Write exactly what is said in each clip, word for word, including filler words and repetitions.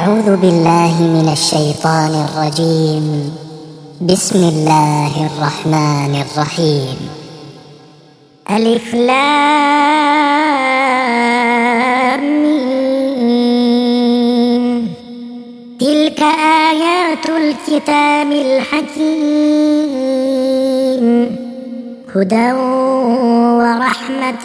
أعوذ بالله من الشيطان الرجيم. بسم الله الرحمن الرحيم. ألف لام ميم. تلك آيات الكتاب الحكيم، هدى ورحمة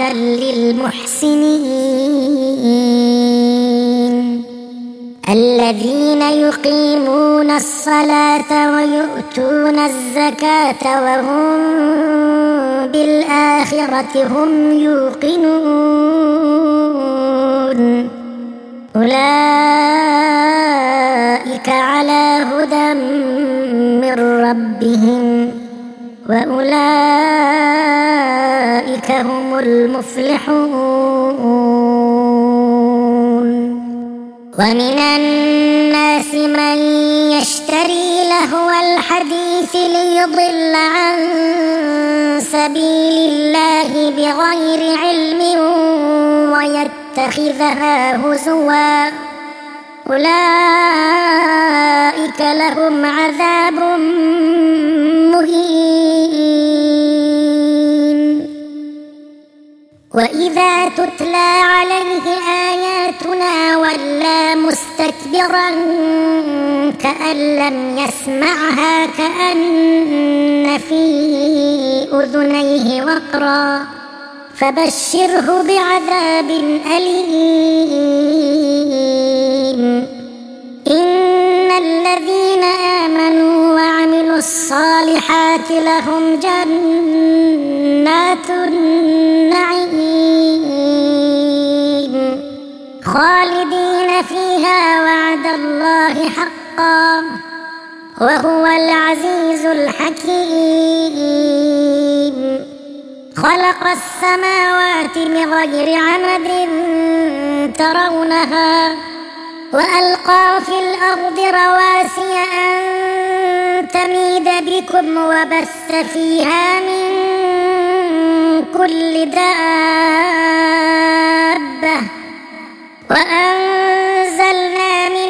للمحسنين الذين يقيمون الصلاة ويؤتون الزكاة وهم بالآخرة هم يوقنون. أولئك على هدى من ربهم وأولئك هم المفلحون. ومن الناس من يشتري لهو الحديث ليضل عن سبيل الله بغير علم ويتخذها هزوا، أولئك لهم عذاب مهين. وإذا تتلى عليه آياتنا ولى مستكبرا كأن لم يسمعها كأن في أذنيه وقرا، فبشره بعذاب أليم. إن الذين آمنوا وعملوا الصالحات لهم جنات النعيم خالدين فيها وعد الله حقا وهو العزيز الحكيم. خلق السماوات بغير عمد ترونها وألقى في الأرض رواسي أن تميد بكم وبث فيها من كل دابة وأنزلنا من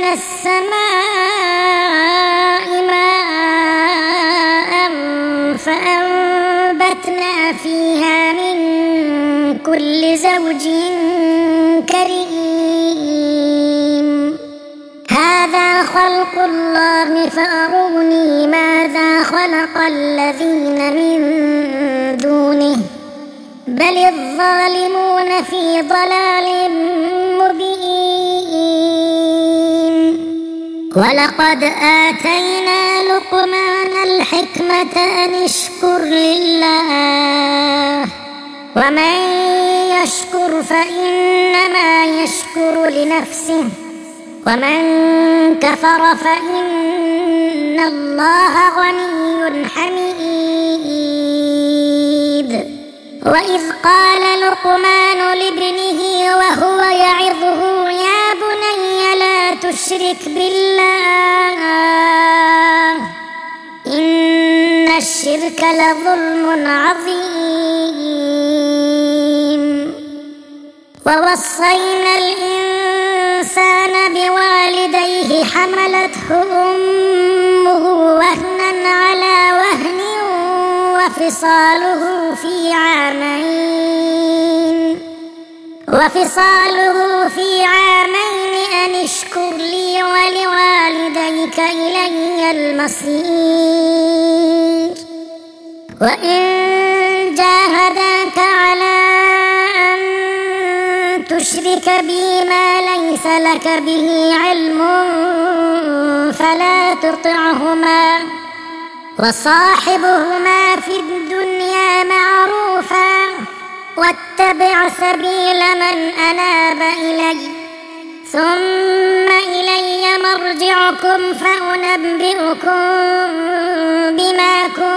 السماء ماء فأنبتنا فيها من كل زوج كريم. هذا خلق الله فأروني ماذا خلق الذين من دونه بل الظالمون في ضلال مبين. ولقد آتينا لقمان الحكمة أن اشكر لله ومن يشكر فإنما يشكر لنفسه ومن كفر فإن الله غني حميد. وإذ قال لقمان لابنه وهو يعظه يا بني لا تشرك بالله إن الشرك لظلم عظيم. ووصينا الإنسان بوالديه حملته أمه وهنا على وهن وفصاله في عامين وفصاله في عامين أن اشكر لي ولوالديك إلي المصير. وإن جاهداك على أن تشرك بي ما ليس لك به علم فلا تطعهما وصاحبهما في الدنيا معروفا واتبع سبيل من أناب إلي ثم إلي مرجعكم فأنبئكم بما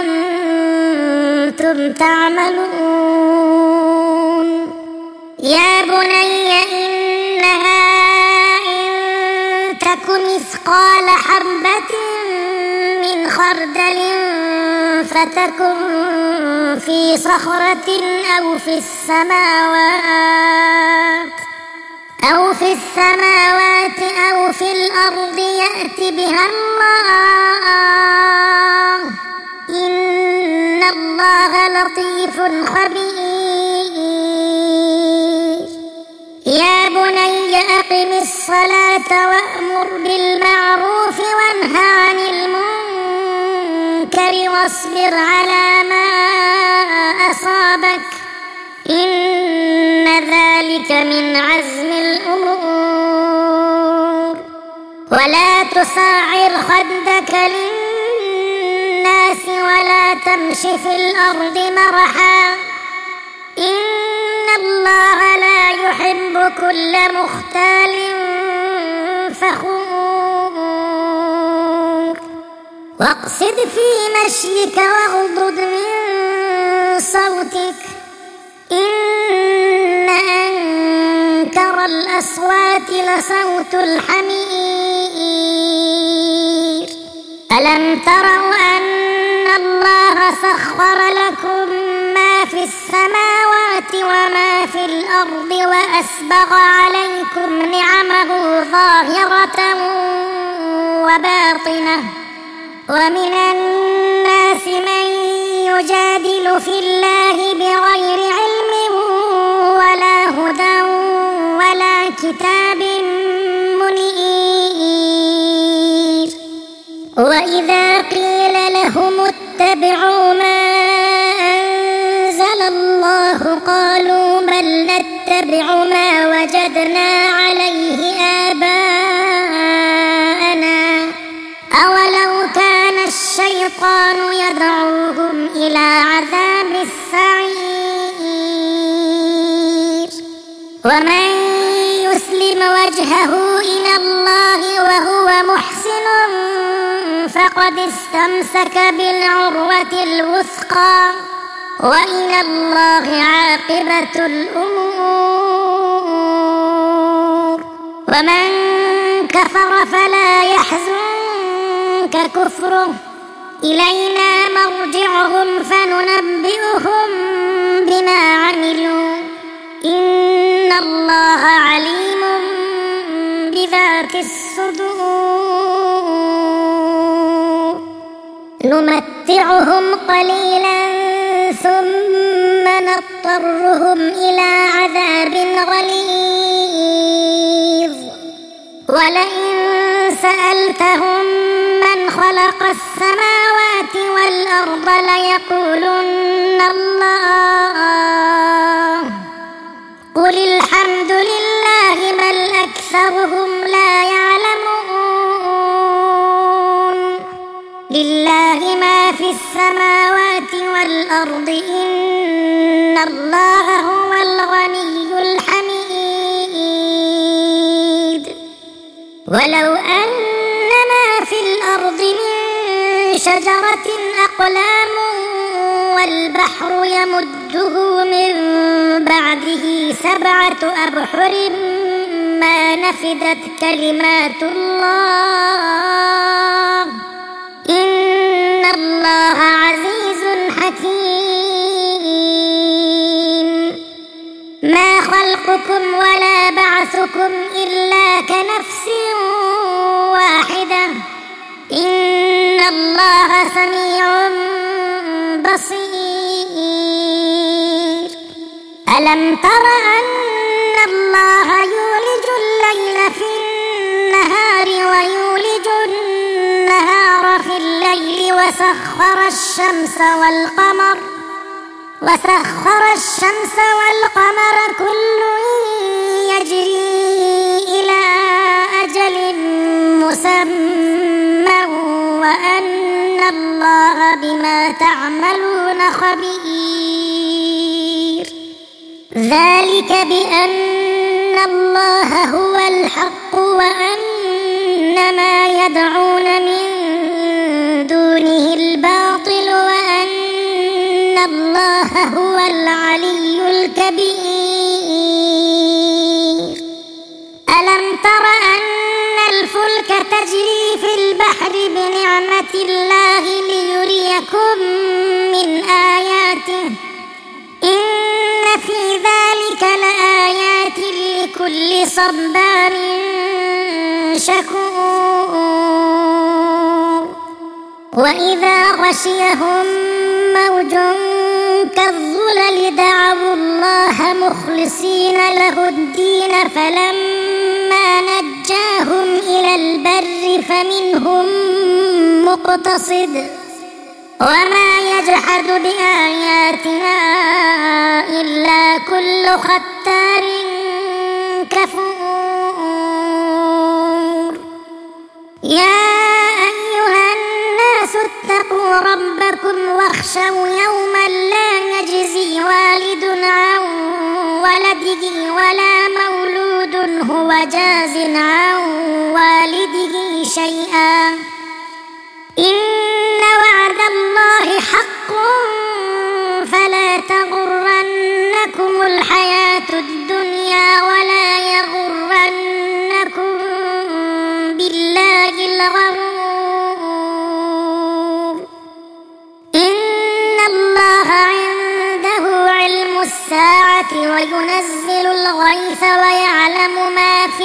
كنتم تعملون. يا بني إنها إن تك مثقال حبة من خردل فتكن في صخرة أو في السماوات أو في السماوات أو في الأرض يأت بها الله إن الله لطيف خبير يا بني أقم الصلاة وأمر بالمعروف وانه عن المنكر واصبر على ما أصابك إن ذلك من عزم الأمور ولا تصعر خدك للناس ولا تمش في الأرض مرحا إن الله لا يحب كل مختال فخور واقصد في مشيك واغضض من صوتك إن أنكر الأصوات لصوت الحمير ألم تروا أن الله سخر لكم ما في السماوات وما في الأرض وأسبغ عليكم نعمه ظاهرة وباطنة ومن الناس من يجادل في الله بغير علم ولا هدى ولا كتاب منير وإذا قيل لهم اتبعوا ما أنزل الله قالوا بل نتبع ما وجدنا عليه آباءنا أولو كان الشيطان يدعوهم إلى عذاب السعير ومن يسلم وجهه إلى الله وهو محسن فقد استمسك بالعروة الوثقى وإلى الله عاقبة الأمور ومن كفر فلا يحزنك كفره إلينا مرجعهم فننبئهم بما عملوا إن الله عليم بذات الصدور نمتعهم قليلا ثم نضطرهم إلى عذاب غليظ ولئن سألتهم من خلق السماوات والأرض ليقولن الله قل الحمد لله بل أكثرهم لا يعلمون لله ما في السماوات والأرض إن الله هو الغني الحميد ولو أن ما في الأرض من شجرة أقلام والبحر يمده من بعده سبعة أبحر ما نفدت كلمات الله إن الله عزيز حكيم ما خلقكم ولا بعثكم إلا كنفس واحدة إن الله سميع بصير ألم تر أن الله يولج الليل في النهار ويولج النهار في الليل وسخر الشمس والقمر وسخر الشمس والقمر كل يجري إلى أجل مسمى وأن الله بما تعملون خبير ذلك بأن الله هو الحق وأن ما يدعون من دونه الباطل وأن الله هو العلي الكبير ألم تر أن الفلك تجري في البحر بنعمة الله ليريكم من آياته إن في ذلك لآيات لكل صبار شكور وإذا غشيهم موج كالظلل دعوا الله مخلصين له الدين فلما نجاهم إلى البر فمنهم مقتصد وما يجحد بآياتنا إلا كل ختار كفور. يا أيها الناس اتقوا ربكم واخشوا يوما لا يجزي والد عن ولده ولا مولود هو جاز عن والده شيئا إن وعد الله حق فلا تغرنكم الحياة الدنيا ولا يغرنكم بالله الغرور. إن الله عنده علم الساعة وينزل الغيث ويعلم ما في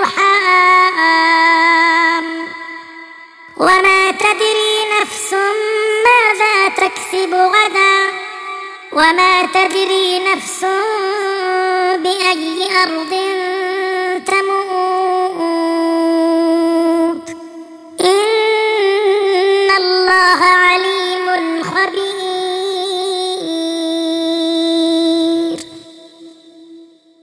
الأرحام وما تدري نفس ماذا تكسب غدا وما تدري نفس بأي أرض